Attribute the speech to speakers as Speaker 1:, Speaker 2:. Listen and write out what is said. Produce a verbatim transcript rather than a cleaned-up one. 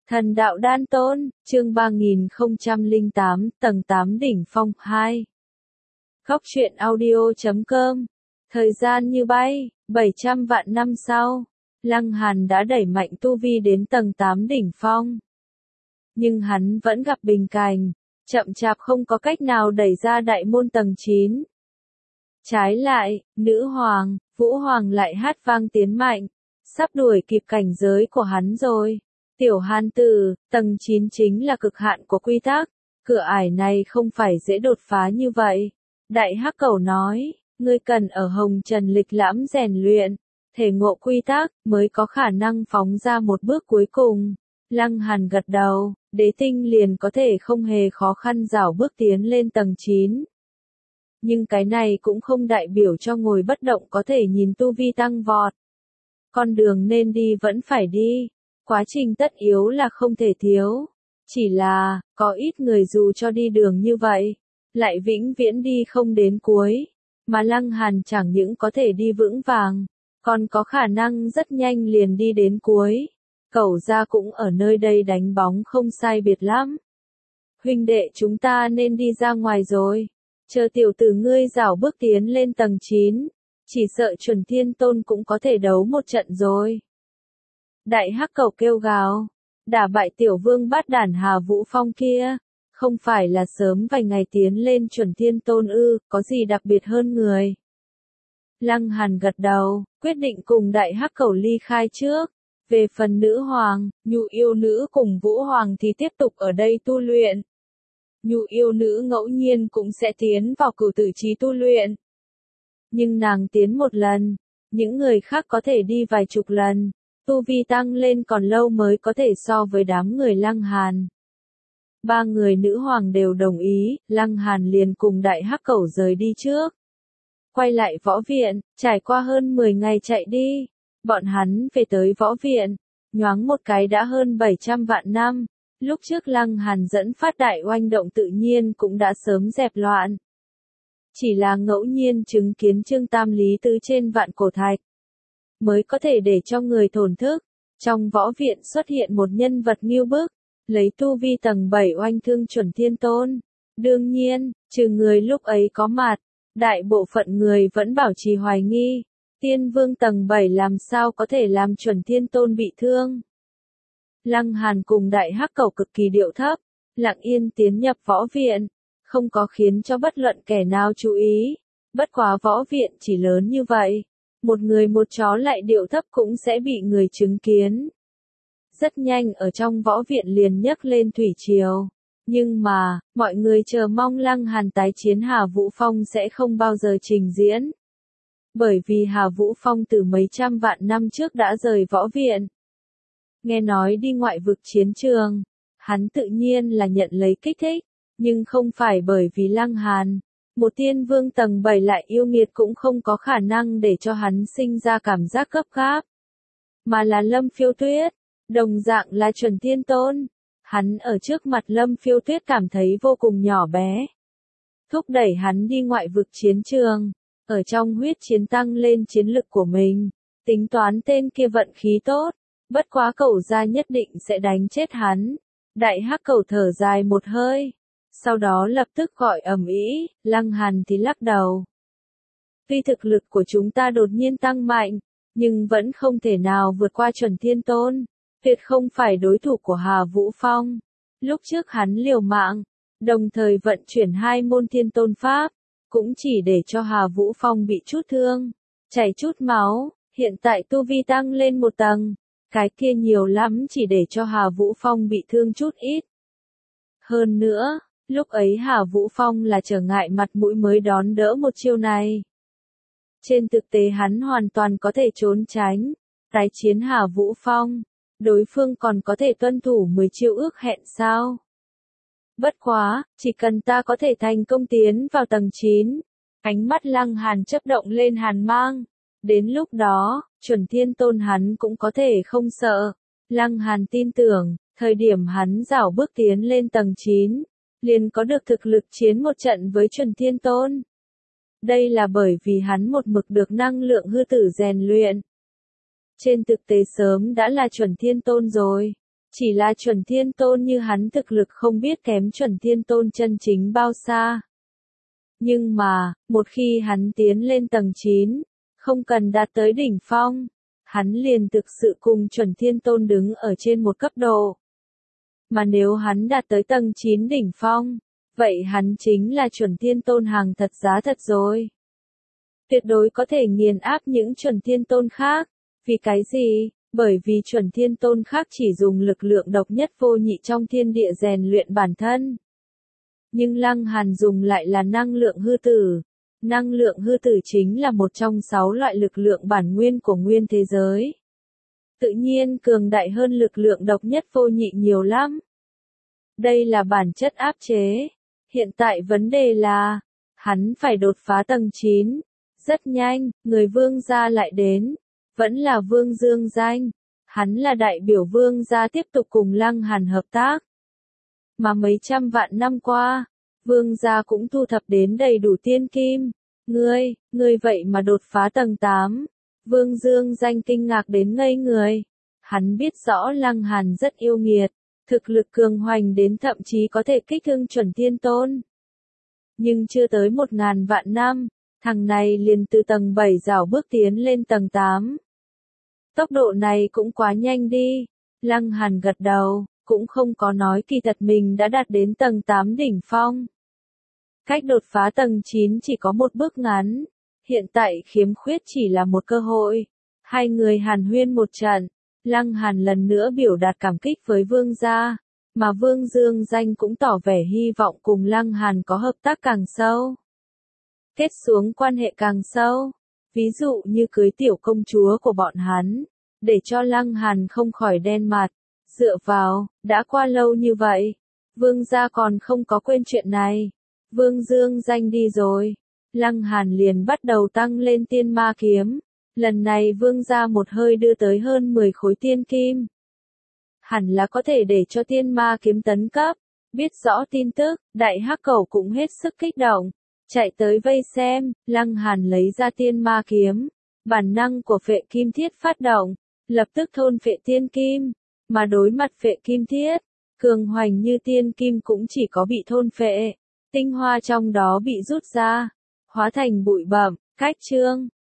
Speaker 1: Thần đạo đan tôn, chương ba nghìn không trăm lẻ tám, tầng tám đỉnh phong hai. Góc truyện audio chấm com. Thời gian như bay, bảy trăm vạn năm sau, Lăng Hàn đã đẩy mạnh tu vi đến tầng tám đỉnh phong. Nhưng hắn vẫn gặp bình cảnh, chậm chạp không có cách nào đẩy ra đại môn tầng chín. Trái lại, nữ hoàng, Vũ Hoàng lại hát vang tiến mạnh, sắp đuổi kịp cảnh giới của hắn rồi. Tiểu Hàn Tử, tầng chín chính là cực hạn của quy tắc, cửa ải này không phải dễ đột phá như vậy. Đại Hắc Cẩu nói, ngươi cần ở hồng trần lịch lãm rèn luyện, thể ngộ quy tắc, mới có khả năng phóng ra một bước cuối cùng. Lăng Hàn gật đầu, đế tinh liền có thể không hề khó khăn rảo bước tiến lên tầng chín. Nhưng cái này cũng không đại biểu cho ngồi bất động có thể nhìn tu vi tăng vọt. Con đường nên đi vẫn phải đi. Quá trình tất yếu là không thể thiếu. Chỉ là, có ít người dù cho đi đường như vậy, lại vĩnh viễn đi không đến cuối. Mà Lăng Hàn chẳng những có thể đi vững vàng, còn có khả năng rất nhanh liền đi đến cuối. Cẩu gia cũng ở nơi đây đánh bóng không sai biệt lắm. Huynh đệ chúng ta nên đi ra ngoài rồi. Chờ tiểu tử ngươi rảo bước tiến lên tầng chín. Chỉ sợ Chuẩn Thiên Tôn cũng có thể đấu một trận rồi. Đại Hắc Cẩu kêu gào, đả bại tiểu vương bát đản Hà Vũ Phong kia, không phải là sớm vài ngày tiến lên Chuẩn Thiên Tôn ư, có gì đặc biệt hơn người. Lăng Hàn gật đầu, quyết định cùng Đại Hắc Cẩu ly khai trước. Về phần nữ hoàng, Nhu yêu nữ cùng Vũ Hoàng thì tiếp tục ở đây tu luyện. Nhu yêu nữ ngẫu nhiên cũng sẽ tiến vào cửu tử chí tu luyện. Nhưng nàng tiến một lần, những người khác có thể đi vài chục lần. Tu vi tăng lên còn lâu mới có thể so với đám người Lăng Hàn. Ba người nữ hoàng đều đồng ý, Lăng Hàn liền cùng Đại Hắc Cẩu rời đi trước. Quay lại võ viện, trải qua hơn mười ngày chạy đi, bọn hắn về tới võ viện, nhoáng một cái đã hơn bảy trăm vạn năm. Lúc trước Lăng Hàn dẫn phát đại oanh động tự nhiên cũng đã sớm dẹp loạn. Chỉ là ngẫu nhiên chứng kiến Trương Tam Lý Tứ trên vạn cổ thạch, mới có thể để cho người thổn thức. Trong võ viện xuất hiện một nhân vật nghiêu bức, lấy tu vi tầng bảy oanh thương Chuẩn Thiên Tôn. Đương nhiên, trừ người lúc ấy có mặt, đại bộ phận người vẫn bảo trì hoài nghi. Tiên vương tầng bảy làm sao có thể làm Chuẩn Thiên Tôn bị thương. Lăng Hàn cùng Đại Hắc Cẩu cực kỳ điệu thấp, lặng yên tiến nhập võ viện, không có khiến cho bất luận kẻ nào chú ý. Bất quá võ viện chỉ lớn như vậy, một người một chó lại điệu thấp cũng sẽ bị người chứng kiến. Rất nhanh ở trong võ viện liền nhấc lên thủy triều. Nhưng mà, mọi người chờ mong Lăng Hàn tái chiến Hà Vũ Phong sẽ không bao giờ trình diễn. Bởi vì Hà Vũ Phong từ mấy trăm vạn năm trước đã rời võ viện. Nghe nói đi ngoại vực chiến trường, hắn tự nhiên là nhận lấy kích thích, nhưng không phải bởi vì Lăng Hàn. Một tiên vương tầng bảy lại yêu nghiệt cũng không có khả năng để cho hắn sinh ra cảm giác gấp gáp. Mà là Lâm Phiêu Tuyết, đồng dạng là Chuẩn Thiên Tôn. Hắn ở trước mặt Lâm Phiêu Tuyết cảm thấy vô cùng nhỏ bé. Thúc đẩy hắn đi ngoại vực chiến trường, ở trong huyết chiến tăng lên chiến lực của mình. Tính toán tên kia vận khí tốt, bất quá Cẩu gia nhất định sẽ đánh chết hắn. Đại Hắc Cẩu thở dài một hơi. Sau đó lập tức gọi ầm ĩ, Lăng Hàn thì lắc đầu. Tuy thực lực của chúng ta đột nhiên tăng mạnh, nhưng vẫn không thể nào vượt qua Chuẩn Thiên Tôn. Tuyệt không phải đối thủ của Hà Vũ Phong. Lúc trước hắn liều mạng, đồng thời vận chuyển hai môn Thiên Tôn Pháp, cũng chỉ để cho Hà Vũ Phong bị chút thương, chảy chút máu. Hiện tại tu vi tăng lên một tầng, cái kia nhiều lắm chỉ để cho Hà Vũ Phong bị thương chút ít. Hơn nữa, lúc ấy Hà Vũ Phong là trở ngại mặt mũi mới đón đỡ một chiêu này. Trên thực tế hắn hoàn toàn có thể trốn tránh, tái chiến Hà Vũ Phong. Đối phương còn có thể tuân thủ mười chiêu ước hẹn sao? Bất quá, chỉ cần ta có thể thành công tiến vào tầng chín. Ánh mắt Lăng Hàn chớp động lên hàn mang. Đến lúc đó, Chuẩn Thiên Tôn hắn cũng có thể không sợ. Lăng Hàn tin tưởng, thời điểm hắn rảo bước tiến lên tầng chín, liền có được thực lực chiến một trận với Chuẩn Thiên Tôn. Đây là bởi vì hắn một mực được năng lượng hư tử rèn luyện. Trên thực tế sớm đã là Chuẩn Thiên Tôn rồi. Chỉ là chuẩn thiên tôn như hắn thực lực không biết kém chuẩn thiên tôn chân chính bao xa. Nhưng mà, một khi hắn tiến lên tầng chín, không cần đạt tới đỉnh phong, hắn liền thực sự cùng chuẩn thiên tôn đứng ở trên một cấp độ. Mà nếu hắn đạt tới tầng chín đỉnh phong, vậy hắn chính là chuẩn thiên tôn hàng thật giá thật rồi. Tuyệt đối có thể nghiền áp những chuẩn thiên tôn khác. Vì cái gì? Bởi vì chuẩn thiên tôn khác chỉ dùng lực lượng độc nhất vô nhị trong thiên địa rèn luyện bản thân. Nhưng Lăng Hàn dùng lại là năng lượng hư tử. Năng lượng hư tử chính là một trong sáu loại lực lượng bản nguyên của nguyên thế giới. Tự nhiên cường đại hơn lực lượng độc nhất vô nhị nhiều lắm. Đây là bản chất áp chế. Hiện tại vấn đề là, hắn phải đột phá tầng chín. Rất nhanh, người vương gia lại đến. Vẫn là Vương Dương Danh. Hắn là đại biểu vương gia tiếp tục cùng Lăng Hàn hợp tác. Mà mấy trăm vạn năm qua, vương gia cũng thu thập đến đầy đủ tiên kim. Ngươi, ngươi vậy mà đột phá tầng tám. Vương Dương Danh kinh ngạc đến ngây người. Hắn biết rõ Lăng Hàn rất yêu nghiệt, thực lực cường hoành đến thậm chí có thể kích thương chuẩn thiên tôn. Nhưng chưa tới một ngàn vạn năm, thằng này liền từ tầng bảy rảo bước tiến lên tầng tám. Tốc độ này cũng quá nhanh đi. Lăng Hàn gật đầu, cũng không có nói kỳ thật mình đã đạt đến tầng tám đỉnh phong. Cách đột phá tầng chín chỉ có một bước ngắn. Hiện tại khiếm khuyết chỉ là một cơ hội. Hai người hàn huyên một trận. Lăng Hàn lần nữa biểu đạt cảm kích với vương gia. Mà Vương Dương Danh cũng tỏ vẻ hy vọng cùng Lăng Hàn có hợp tác càng sâu. Kết xuống quan hệ càng sâu. Ví dụ như cưới tiểu công chúa của bọn hắn. Để cho Lăng Hàn không khỏi đen mặt. Dựa vào, đã qua lâu như vậy. Vương gia còn không có quên chuyện này. Vương Dương Danh đi rồi. Lăng Hàn liền bắt đầu tăng lên tiên ma kiếm. Lần này vương gia một hơi đưa tới hơn mười khối tiên kim. Hẳn là có thể để cho tiên ma kiếm tấn cấp. Biết rõ tin tức, đại hắc cầu cũng hết sức kích động. Chạy tới vây xem, Lăng Hàn lấy ra tiên ma kiếm. Bản năng của phệ kim thiết phát động. Lập tức thôn phệ tiên kim. Mà đối mặt phệ kim thiết, cường hoành như tiên kim cũng chỉ có bị thôn phệ. Tinh hoa trong đó bị rút ra. Hóa thành bụi bặm, cách chương.